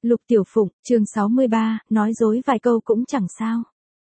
Lục Tiểu Phụng, chương 63, nói dối vài câu cũng chẳng sao.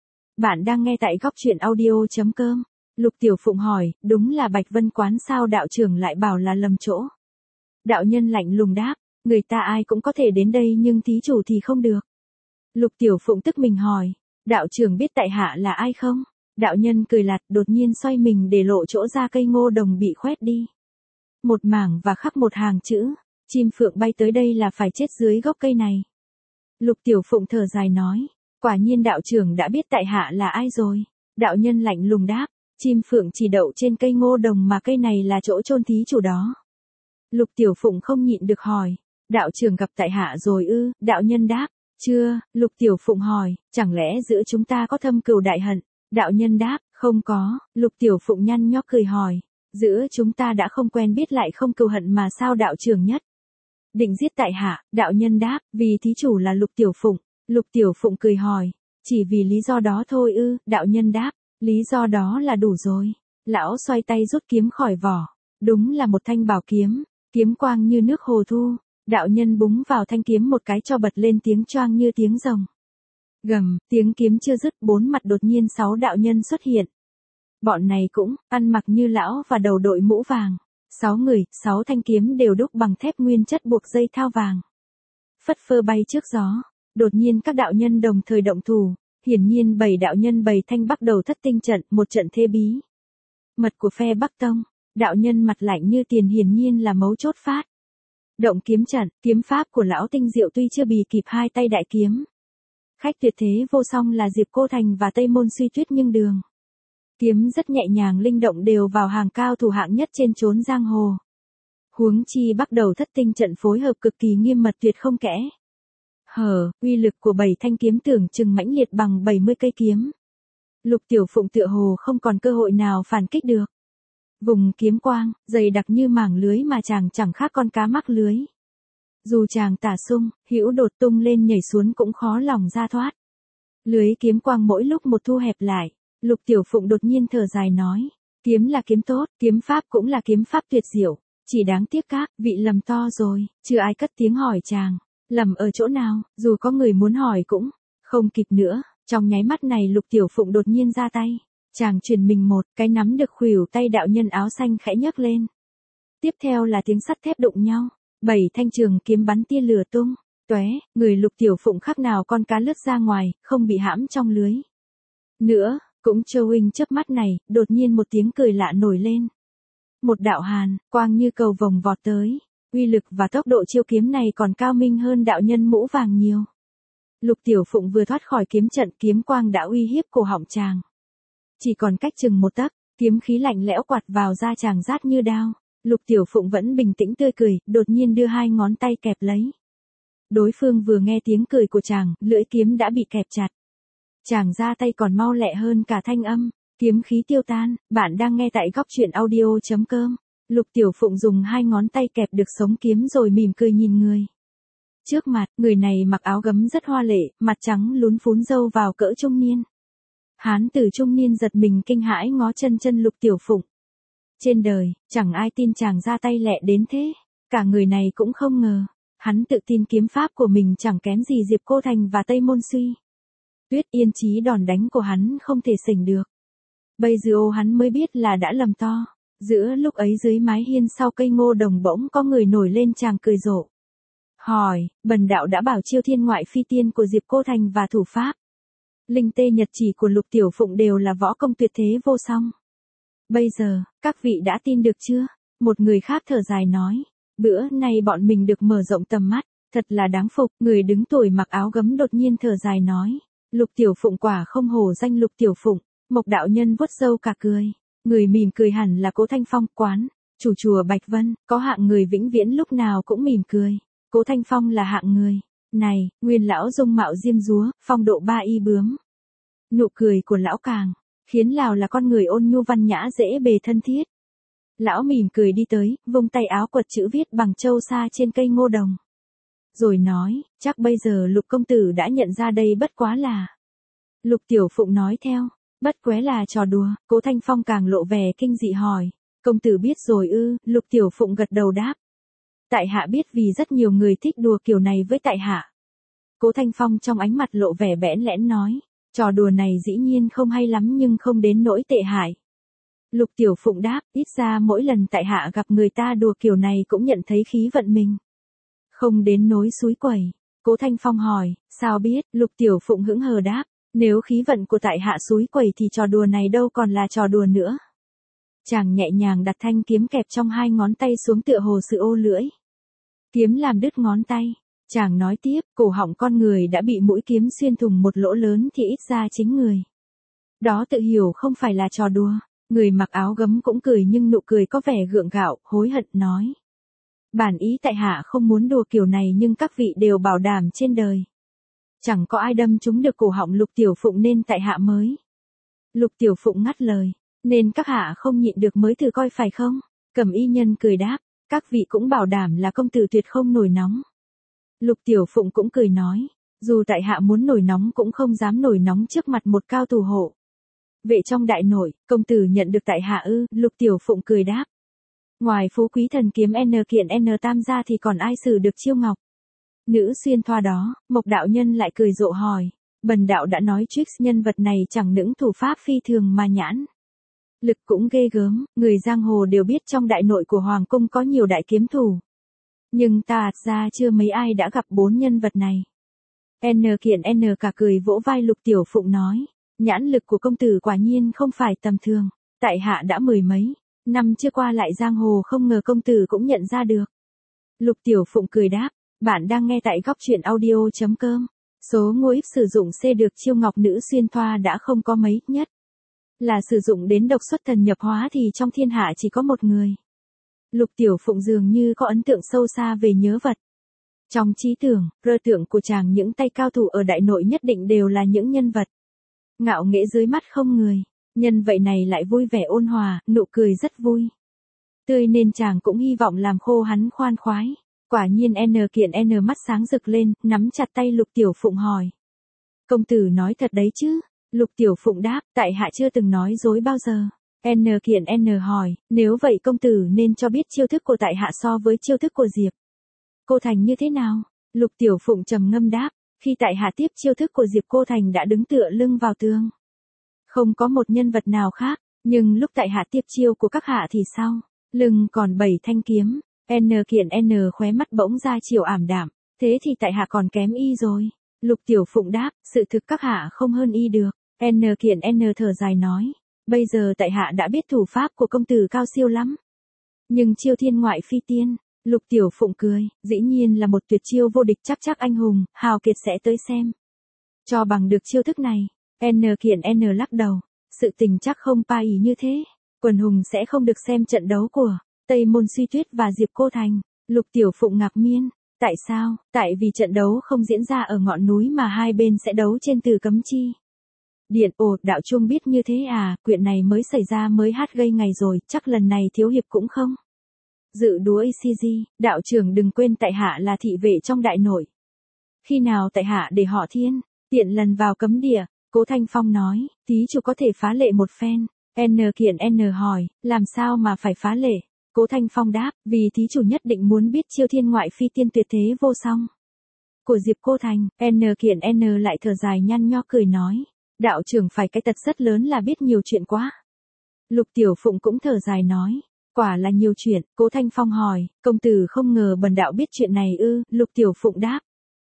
Bạn đang nghe tại góc truyện audio.com. Lục Tiểu Phụng hỏi, đúng là Bạch Vân Quán sao đạo trưởng lại bảo là lầm chỗ? Đạo nhân lạnh lùng đáp, người ta ai cũng có thể đến đây nhưng thí chủ thì không được. Lục Tiểu Phụng tức mình hỏi, đạo trưởng biết tại hạ là ai không? Đạo nhân cười lạt, đột nhiên xoay mình để lộ chỗ ra cây ngô đồng bị khoét đi. Một mảng và khắc một hàng chữ, chim phượng bay tới đây là phải chết dưới gốc cây này. Lục Tiểu Phụng thở dài nói, quả nhiên đạo trưởng đã biết tại hạ là ai rồi. Đạo nhân lạnh lùng đáp, chim phượng chỉ đậu trên cây ngô đồng mà cây này là chỗ chôn thí chủ đó. Lục Tiểu Phụng không nhịn được hỏi, đạo trưởng gặp tại hạ rồi ư? Đạo nhân đáp, chưa. Lục Tiểu Phụng hỏi, chẳng lẽ giữa chúng ta có thâm cừu đại hận? Đạo nhân đáp, không có. Lục Tiểu Phụng nhăn nhó cười hỏi, giữa chúng ta đã không quen biết lại không cừu hận mà sao đạo trưởng nhất định giết tại hạ? Đạo nhân đáp, vì thí chủ là Lục Tiểu Phụng. Lục Tiểu Phụng cười hỏi, chỉ vì lý do đó thôi ư? Đạo nhân đáp, lý do đó là đủ rồi. Lão xoay tay rút kiếm khỏi vỏ, đúng là một thanh bảo kiếm, kiếm quang như nước hồ thu. Đạo nhân búng vào thanh kiếm một cái cho bật lên tiếng choang như tiếng rồng. Gầm, tiếng kiếm chưa dứt, bốn mặt đột nhiên 6 đạo nhân xuất hiện. Bọn này cũng ăn mặc như lão và đầu đội mũ vàng. 6 người, 6 thanh kiếm đều đúc bằng thép nguyên chất buộc dây thao vàng. Phất phơ bay trước gió. Đột nhiên các đạo nhân đồng thời động thủ. Hiển nhiên 7 đạo nhân 7 thanh bắt đầu thất tinh trận, một trận thê bí mật của phe Bắc Tông. Đạo nhân mặt lạnh như tiền hiển nhiên là mấu chốt phát động kiếm trận. Kiếm pháp của lão tinh diệu tuy chưa bì kịp hai tay đại kiếm khách tuyệt thế vô song là Diệp Cô Thành và Tây Môn Suy Tuyết, nhưng đường kiếm rất nhẹ nhàng linh động, đều vào hàng cao thủ hạng nhất trên chốn giang hồ. Huống chi bắt đầu thất tinh trận phối hợp cực kỳ nghiêm mật tuyệt không kẽ hở, uy lực của 7 thanh kiếm tưởng chừng mãnh liệt bằng 70 cây kiếm. Lục Tiểu Phụng tựa hồ không còn cơ hội nào phản kích được. Vùng kiếm quang, dày đặc như mảng lưới mà chàng chẳng khác con cá mắc lưới. Dù chàng tả sung, hữu đột tung lên nhảy xuống cũng khó lòng ra thoát. Lưới kiếm quang mỗi lúc một thu hẹp lại. Lục Tiểu Phụng đột nhiên thở dài nói, kiếm là kiếm tốt, kiếm pháp cũng là kiếm pháp tuyệt diệu. Chỉ đáng tiếc các vị lầm to rồi. Chưa ai cất tiếng hỏi chàng, lầm ở chỗ nào? Dù có người muốn hỏi cũng không kịp nữa. Trong nháy mắt này Lục Tiểu Phụng đột nhiên ra tay. Chàng truyền mình một cái nắm được khuỷu tay đạo nhân áo xanh khẽ nhấc lên. Tiếp theo là tiếng sắt thép đụng nhau. 7 thanh trường kiếm bắn tia lửa tung tóe, người Lục Tiểu Phụng khác nào con cá lướt ra ngoài, không bị hãm trong lưới nữa. Cũng Châu huynh chớp mắt này, đột nhiên một tiếng cười lạ nổi lên. Một đạo hàn quang như cầu vồng vọt tới. Uy lực và tốc độ chiêu kiếm này còn cao minh hơn đạo nhân mũ vàng nhiều. Lục Tiểu Phụng vừa thoát khỏi kiếm trận, kiếm quang đã uy hiếp cổ họng chàng. Chỉ còn cách chừng một tấc, kiếm khí lạnh lẽo quạt vào da chàng rát như đao. Lục Tiểu Phụng vẫn bình tĩnh tươi cười, đột nhiên đưa 2 ngón tay kẹp lấy. Đối phương vừa nghe tiếng cười của chàng, lưỡi kiếm đã bị kẹp chặt. Chàng ra tay còn mau lẹ hơn cả thanh âm, kiếm khí tiêu tan. Bạn đang nghe tại góc truyện audio.com. Lục Tiểu Phụng dùng 2 ngón tay kẹp được sống kiếm rồi mỉm cười nhìn người trước mặt. Người này mặc áo gấm rất hoa lệ, mặt trắng lún phún râu vào cỡ trung niên. Hán tử trung niên giật mình kinh hãi ngó chân Lục Tiểu Phụng. Trên đời, chẳng ai tin chàng ra tay lẹ đến thế. Cả người này cũng không ngờ. Hắn tự tin kiếm pháp của mình chẳng kém gì Diệp Cô Thành và Tây Môn Suy Tuyết, yên chí đòn đánh của hắn không thể sánh được. Bây giờ hắn mới biết là đã lầm to. Giữa lúc ấy dưới mái hiên sau cây ngô đồng bỗng có người nổi lên, chàng cười rộ. Hỏi, bần đạo đã bảo chiêu thiên ngoại phi tiên của Diệp Cô Thành và thủ pháp linh tê nhật chỉ của Lục Tiểu Phụng đều là võ công tuyệt thế vô song. Bây giờ, các vị đã tin được chưa? Một người khác thở dài nói, bữa nay bọn mình được mở rộng tầm mắt, thật là đáng phục. Người đứng tuổi mặc áo gấm đột nhiên thở dài nói, Lục Tiểu Phụng quả không hổ danh Lục Tiểu Phụng. Mộc đạo nhân vuốt râu cả cười. Người mỉm cười hẳn là Cố Thanh Phong, quán chủ chùa Bạch Vân, có hạng người vĩnh viễn lúc nào cũng mỉm cười. Cố Thanh Phong là hạng người này, nguyên lão dung mạo diêm dúa, phong độ ba y bướm. Nụ cười của lão càng khiến lão là con người ôn nhu văn nhã dễ bề thân thiết. Lão mỉm cười đi tới, vung tay áo quật chữ viết bằng châu sa trên cây ngô đồng. Rồi nói, chắc bây giờ Lục công tử đã nhận ra đây bất quá là. Lục Tiểu Phụng nói theo, bất quá là trò đùa. Cố Thanh Phong càng lộ vẻ kinh dị hỏi, công tử biết rồi ư? Lục Tiểu Phụng gật đầu đáp, tại hạ biết, vì rất nhiều người thích đùa kiểu này với tại hạ. Cố Thanh Phong trong ánh mặt lộ vẻ bẽn lẽn nói, trò đùa này dĩ nhiên không hay lắm nhưng không đến nỗi tệ hại. Lục Tiểu Phụng đáp, ít ra mỗi lần tại hạ gặp người ta đùa kiểu này cũng nhận thấy khí vận mình. Không đến nỗi xúi quẩy. Cố Thanh Phong hỏi, sao biết? Lục Tiểu Phụng hững hờ đáp, nếu khí vận của tại hạ xúi quẩy thì trò đùa này đâu còn là trò đùa nữa. Chàng nhẹ nhàng đặt thanh kiếm kẹp trong hai ngón tay xuống tựa hồ sự ô lưỡi. Kiếm làm đứt ngón tay. Chàng nói tiếp, cổ họng con người đã bị mũi kiếm xuyên thủng một lỗ lớn thì ít ra chính người. Đó tự hiểu không phải là trò đùa. Người mặc áo gấm cũng cười nhưng nụ cười có vẻ gượng gạo, hối hận nói. Bản ý tại hạ không muốn đùa kiểu này nhưng các vị đều bảo đảm trên đời. Chẳng có ai đâm trúng được cổ họng Lục Tiểu Phụng nên tại hạ mới. Lục Tiểu Phụng ngắt lời, nên các hạ không nhịn được mới thử coi phải không? Cẩm y nhân cười đáp, các vị cũng bảo đảm là công tử tuyệt không nổi nóng. Lục Tiểu Phụng cũng cười nói, dù tại hạ muốn nổi nóng cũng không dám nổi nóng trước mặt một cao thủ hộ. Vệ trong đại nội, công tử nhận được tại hạ ư? Lục Tiểu Phụng cười đáp. Ngoài phú quý thần kiếm N kiện N tam gia thì còn ai xử được chiêu ngọc? Nữ xuyên thoa đó, Mộc đạo nhân lại cười rộ hỏi. Bần đạo đã nói Trix nhân vật này chẳng những thủ pháp phi thường mà nhãn lực cũng ghê gớm, người giang hồ đều biết trong đại nội của Hoàng cung có nhiều đại kiếm thủ. Nhưng ta ra chưa mấy ai đã gặp bốn nhân vật này. N kiện N cả cười vỗ vai Lục Tiểu Phụng nói, nhãn lực của công tử quả nhiên không phải tầm thường, tại hạ đã mười mấy năm chưa qua lại giang hồ không ngờ công tử cũng nhận ra được. Lục Tiểu Phụng cười đáp, bạn đang nghe tại góc truyện audio.com. Số ngôi ít sử dụng C được chiêu ngọc nữ xuyên thoa đã không có mấy, nhất là sử dụng đến độc xuất thần nhập hóa thì trong thiên hạ chỉ có một người. Lục Tiểu Phụng dường như có ấn tượng sâu xa về nhớ vật. Trong trí tưởng, rơ tưởng của chàng những tay cao thủ ở đại nội nhất định đều là những nhân vật ngạo nghễ dưới mắt không người. Nhân vậy này lại vui vẻ ôn hòa, nụ cười rất vui tươi nên chàng cũng hy vọng làm khô hắn khoan khoái. Quả nhiên N kiện N mắt sáng rực lên, nắm chặt tay Lục Tiểu Phụng hỏi. Công tử nói thật đấy chứ? Lục Tiểu Phụng đáp, tại hạ chưa từng nói dối bao giờ. N kiện N hỏi, nếu vậy công tử nên cho biết chiêu thức của tại hạ so với chiêu thức của Diệp Cô Thành như thế nào? Lục Tiểu Phụng trầm ngâm đáp, khi tại hạ tiếp chiêu thức của Diệp Cô Thành đã đứng tựa lưng vào tường. Không có một nhân vật nào khác, nhưng lúc tại hạ tiếp chiêu của các hạ thì sao? Lưng còn 7 thanh kiếm. N kiện N khóe mắt bỗng ra chiều ảm đạm, thế thì tại hạ còn kém y rồi. Lục Tiểu Phụng đáp, sự thực các hạ không hơn y được. N kiện N thở dài nói, bây giờ tại hạ đã biết thủ pháp của công tử cao siêu lắm. Nhưng chiêu thiên ngoại phi tiên, Lục Tiểu Phụng cười, dĩ nhiên là một tuyệt chiêu vô địch, chắc anh hùng, hào kiệt sẽ tới xem. Cho bằng được chiêu thức này. N kiện N lắc đầu, sự tình chắc không pa ý như thế. Quần hùng sẽ không được xem trận đấu của Tây Môn Suy Tuyết và Diệp Cô Thành. Lục Tiểu Phụng ngạc nhiên, tại sao? Tại vì trận đấu không diễn ra ở ngọn núi mà hai bên sẽ đấu trên Từ Cấm Chi Điện. Ồ, đạo Trung biết như thế à? Chuyện này mới xảy ra mới hát gây ngày rồi, chắc lần này thiếu hiệp cũng không dự đúa ACG. Đạo trưởng đừng quên tại hạ là thị vệ trong đại nội. Khi nào tại hạ để họ Thiên tiện lần vào cấm địa? Cố Thanh Phong nói, thí chủ có thể phá lệ một phen. N kiện N hỏi, làm sao mà phải phá lệ? Cố Thanh Phong đáp, vì thí chủ nhất định muốn biết chiêu thiên ngoại phi tiên tuyệt thế vô song của Diệp Cô Thành. N kiện N lại thở dài nhăn nho cười nói, đạo trưởng phải cái tật rất lớn là biết nhiều chuyện quá. Lục Tiểu Phụng cũng thở dài nói, quả là nhiều chuyện. Cố Thanh Phong hỏi, công tử không ngờ bần đạo biết chuyện này ư? Lục Tiểu Phụng đáp,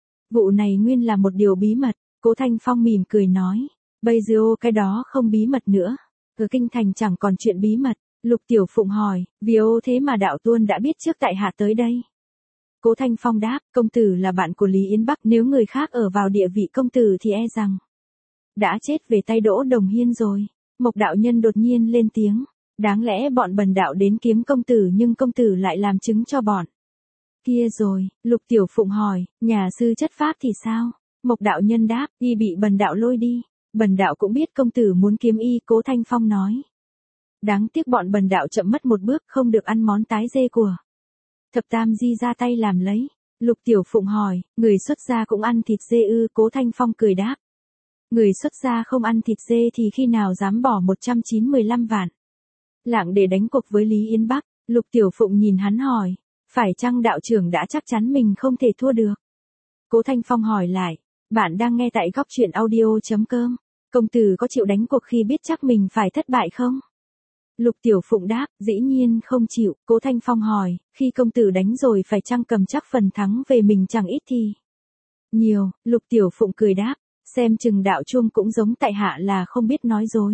vụ này nguyên là một điều bí mật. Cố Thanh Phong mỉm cười nói, bây giờ cái đó không bí mật nữa. Ở kinh thành chẳng còn chuyện bí mật. Lục Tiểu Phụng hỏi, vì ô thế mà đạo tuôn đã biết trước tại hạ tới đây. Cố Thanh Phong đáp, công tử là bạn của Lý Yến Bắc, nếu người khác ở vào địa vị công tử thì e rằng đã chết về tay Đỗ Đồng Hiên rồi. Mộc đạo nhân đột nhiên lên tiếng, đáng lẽ bọn bần đạo đến kiếm công tử nhưng công tử lại làm chứng cho bọn kia rồi. Lục Tiểu Phụng hỏi, nhà sư chất pháp thì sao? Mộc đạo nhân đáp, y bị bần đạo lôi đi. Bần đạo cũng biết công tử muốn kiếm y. Cố Thanh Phong nói, đáng tiếc bọn bần đạo chậm mất một bước, không được ăn món tái dê của Thập Tam Di ra tay làm lấy. Lục Tiểu Phụng hỏi, người xuất gia cũng ăn thịt dê ư? Cố Thanh Phong cười đáp, người xuất gia không ăn thịt dê thì khi nào dám bỏ 195 vạn lạng để đánh cuộc với Lý Yến Bắc? Lục Tiểu Phụng nhìn hắn hỏi, phải chăng đạo trưởng đã chắc chắn mình không thể thua được? Cố Thanh Phong hỏi lại, Bạn đang nghe tại góc chuyện audio.com. Công tử có chịu đánh cuộc khi biết chắc mình phải thất bại không? Lục Tiểu Phụng đáp, dĩ nhiên không chịu. Cố Thanh Phong hỏi, khi công tử đánh rồi phải chăng cầm chắc phần thắng về mình chẳng ít thì nhiều. Lục Tiểu Phụng cười đáp, xem chừng đạo chuông cũng giống tại hạ là không biết nói dối.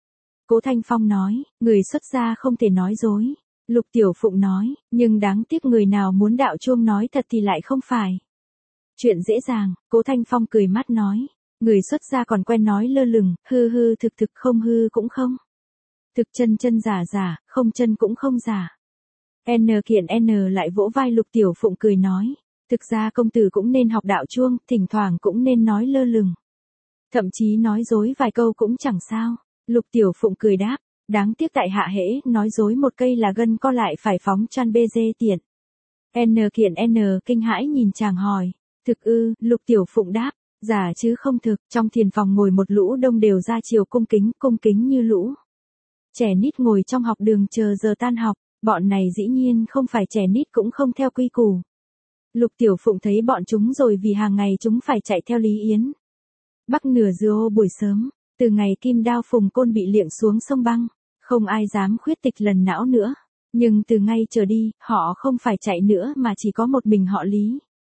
Cố Thanh Phong nói, người xuất gia không thể nói dối. Lục Tiểu Phụng nói, nhưng đáng tiếc người nào muốn đạo chuông nói thật thì lại không phải chuyện dễ dàng. Cố Thanh Phong cười mắt nói, người xuất gia còn quen nói lơ lửng, hư hư thực thực, không hư cũng không thực, chân chân giả giả, không chân cũng không giả. N kiện N lại vỗ vai Lục Tiểu Phụng cười nói, thực ra công tử cũng nên học đạo chuông, thỉnh thoảng cũng nên nói lơ lửng. Thậm chí nói dối vài câu cũng chẳng sao. Lục Tiểu Phụng cười đáp, đáng tiếc tại hạ hễ nói dối một cây là gân co lại phải phóng chan bê dê tiện. N kiện N kinh hãi nhìn chàng hỏi, thực ư? Lục Tiểu Phụng đáp, giả chứ không thực. Trong thiền phòng ngồi một lũ đông đều ra chiều cung kính như lũ trẻ nít ngồi trong học đường chờ giờ tan học. Bọn này dĩ nhiên không phải trẻ nít cũng không theo quy củ. Lục Tiểu Phụng thấy bọn chúng rồi vì hàng ngày chúng phải chạy theo Lý Yến Bắc nửa dưa buổi sớm. Từ ngày Kim Đao Phùng Côn bị liệng xuống sông băng, không ai dám khuyết tịch lần não nữa. Nhưng từ ngay trở đi, họ không phải chạy nữa mà chỉ có một mình họ Lý.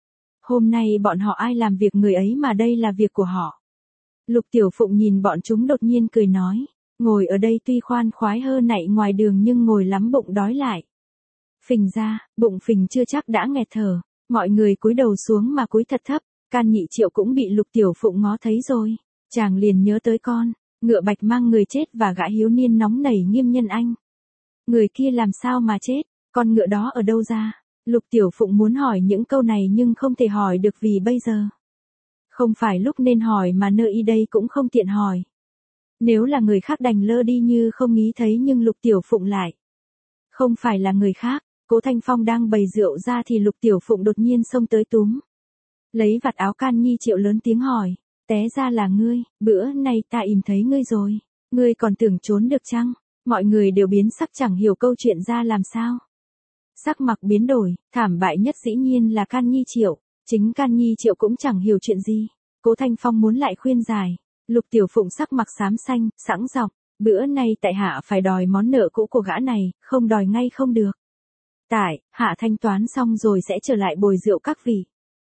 Hôm nay bọn họ ai làm việc người ấy mà đây là việc của họ. Lục Tiểu Phụng nhìn bọn chúng đột nhiên cười nói, ngồi ở đây tuy khoan khoái hơn nạy ngoài đường nhưng ngồi lắm bụng đói lại. Phình ra, bụng phình chưa chắc đã nghẹt thở. Mọi người cúi đầu xuống mà cúi thật thấp. Can Nhị Triệu cũng bị Lục Tiểu Phụng ngó thấy rồi. Chàng liền nhớ tới con ngựa bạch mang người chết và gã hiếu niên nóng nảy Nghiêm Nhân Anh. Người kia làm sao mà chết, con ngựa đó ở đâu ra? Lục Tiểu Phụng muốn hỏi những câu này nhưng không thể hỏi được vì bây giờ không phải lúc nên hỏi mà nơi y đây cũng không tiện hỏi. Nếu là người khác đành lơ đi như không nghĩ thấy nhưng Lục Tiểu Phụng lại không phải là người khác. Cố Thanh Phong đang bày rượu ra thì Lục Tiểu Phụng đột nhiên xông tới túm lấy vạt áo Can Nhi Triệu lớn tiếng hỏi, té ra là ngươi, bữa nay ta ìm thấy ngươi rồi, ngươi còn tưởng trốn được chăng? Mọi người đều biến sắc chẳng hiểu câu chuyện ra làm sao. Sắc mặt biến đổi, thảm bại nhất dĩ nhiên là Can Nhi Triệu, chính Can Nhi Triệu cũng chẳng hiểu chuyện gì. Cố Thanh Phong muốn lại khuyên giải, Lục Tiểu Phụng sắc mặt xám xanh, sẵn giọng, bữa nay tại hạ phải đòi món nợ cũ của gã này, không đòi ngay không được. Tại, hạ thanh toán xong rồi sẽ trở lại bồi rượu các vị.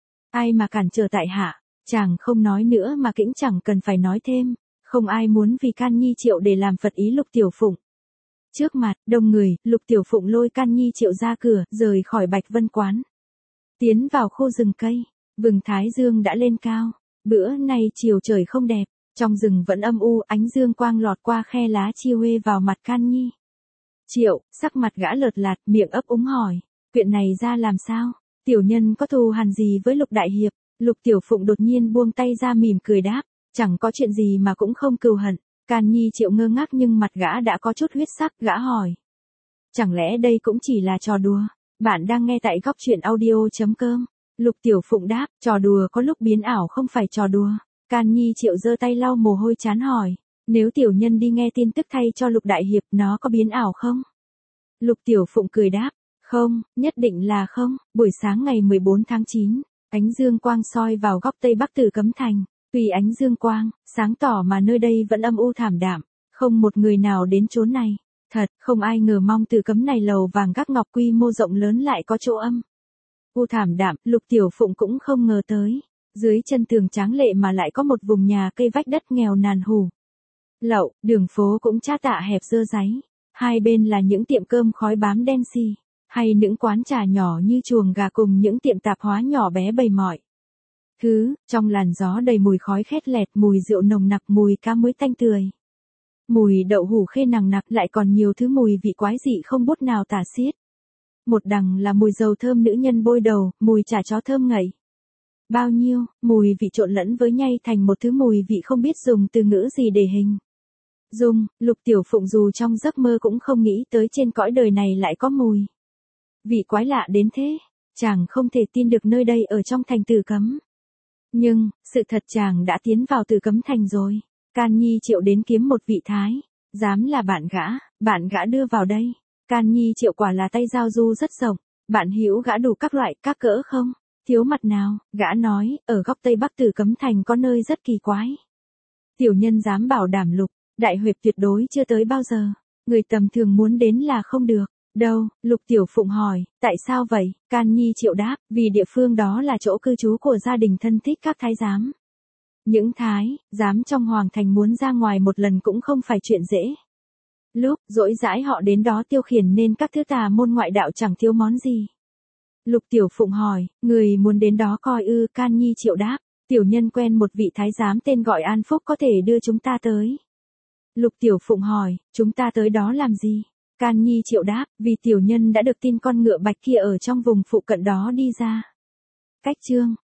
Ai mà cản trở tại hạ? Chàng không nói nữa mà cũng chẳng cần phải nói thêm, không ai muốn vì Can Nhi Triệu để làm phật ý Lục Tiểu Phụng. Trước mặt đông người, Lục Tiểu Phụng lôi Can Nhi Triệu ra cửa, rời khỏi Bạch Vân Quán, tiến vào khu rừng cây. Vầng thái dương đã lên cao. Bữa nay chiều trời không đẹp, trong rừng vẫn âm u, ánh dương quang lọt qua khe lá chia huê vào mặt Can Nhi Triệu. Sắc mặt gã lợt lạt, miệng ấp úng hỏi, chuyện này ra làm sao? Tiểu nhân có thù hằn gì với Lục đại hiệp? Lục Tiểu Phụng đột nhiên buông tay ra mỉm cười đáp, chẳng có chuyện gì mà cũng không cừu hận. Can Nhi Triệu ngơ ngác nhưng mặt gã đã có chút huyết sắc, gã hỏi, chẳng lẽ đây cũng chỉ là trò đùa? Bạn đang nghe tại góc chuyện audio.com. Lục Tiểu Phụng đáp, trò đùa có lúc biến ảo không phải trò đùa. Can Nhi Triệu giơ tay lau mồ hôi chán hỏi, nếu tiểu nhân đi nghe tin tức thay cho Lục đại hiệp nó có biến ảo không? Lục Tiểu Phụng cười đáp, không, nhất định là không. Buổi sáng ngày 14 tháng 9, ánh dương quang soi vào góc tây bắc Tử Cấm Thành. Tuy ánh dương quang sáng tỏ mà nơi đây vẫn âm u thảm đạm, không một người nào đến chốn này. Thật, không ai ngờ mong Tử Cấm này lầu vàng gác ngọc quy mô rộng lớn lại có chỗ âm u thảm đạm. Lục Tiểu Phụng cũng không ngờ tới, dưới chân tường tráng lệ mà lại có một vùng nhà cây vách đất nghèo nàn hủ lậu, đường phố cũng chát tạ hẹp dơ dáy, hai bên là những tiệm cơm khói bám đen xì, hay những quán trà nhỏ như chuồng gà cùng những tiệm tạp hóa nhỏ bé bày mọi thứ. Trong làn gió đầy mùi khói khét lẹt, mùi rượu nồng nặc, mùi cá muối tanh tươi, mùi đậu hủ khê nằng nặc, lại còn nhiều thứ mùi vị quái dị không bút nào tả xiết. Một đằng là mùi dầu thơm nữ nhân bôi đầu, mùi chả chó thơm ngậy bao nhiêu, mùi vị trộn lẫn với nhau thành một thứ mùi vị không biết dùng từ ngữ gì để hình dung. Lục Tiểu Phụng dù trong giấc mơ cũng không nghĩ tới trên cõi đời này lại có mùi vị quái lạ đến thế. Chàng không thể tin được nơi đây ở trong thành Tử Cấm. Nhưng, sự thật chàng đã tiến vào Tử Cấm Thành rồi. Can Nhi Triệu đến kiếm một vị thái, dám là bạn gã đưa vào đây. Can Nhi Triệu quả là tay giao du rất rộng, bạn hiểu gã đủ các loại, các cỡ không? Thiếu mặt nào, gã nói, ở góc Tây Bắc Tử Cấm Thành có nơi rất kỳ quái. Tiểu nhân dám bảo đảm Lục, đại huyệt tuyệt đối chưa tới bao giờ. Người tầm thường muốn đến là không được. Đâu, Lục Tiểu Phụng hỏi, tại sao vậy? Can Nhi Triệu đáp, vì địa phương đó là chỗ cư trú của gia đình thân thích các thái giám. Những thái giám trong hoàng thành muốn ra ngoài một lần cũng không phải chuyện dễ. Lúc rỗi rãi họ đến đó tiêu khiển nên các thứ tà môn ngoại đạo chẳng thiếu món gì. Lục Tiểu Phụng hỏi, người muốn đến đó coi ư? Can Nhi Triệu đáp, tiểu nhân quen một vị thái giám tên gọi An Phúc có thể đưa chúng ta tới. Lục Tiểu Phụng hỏi, chúng ta tới đó làm gì? Can Nhi Triệu đáp, vì tiểu nhân đã được tin con ngựa bạch kia ở trong vùng phụ cận đó đi ra. Cách chương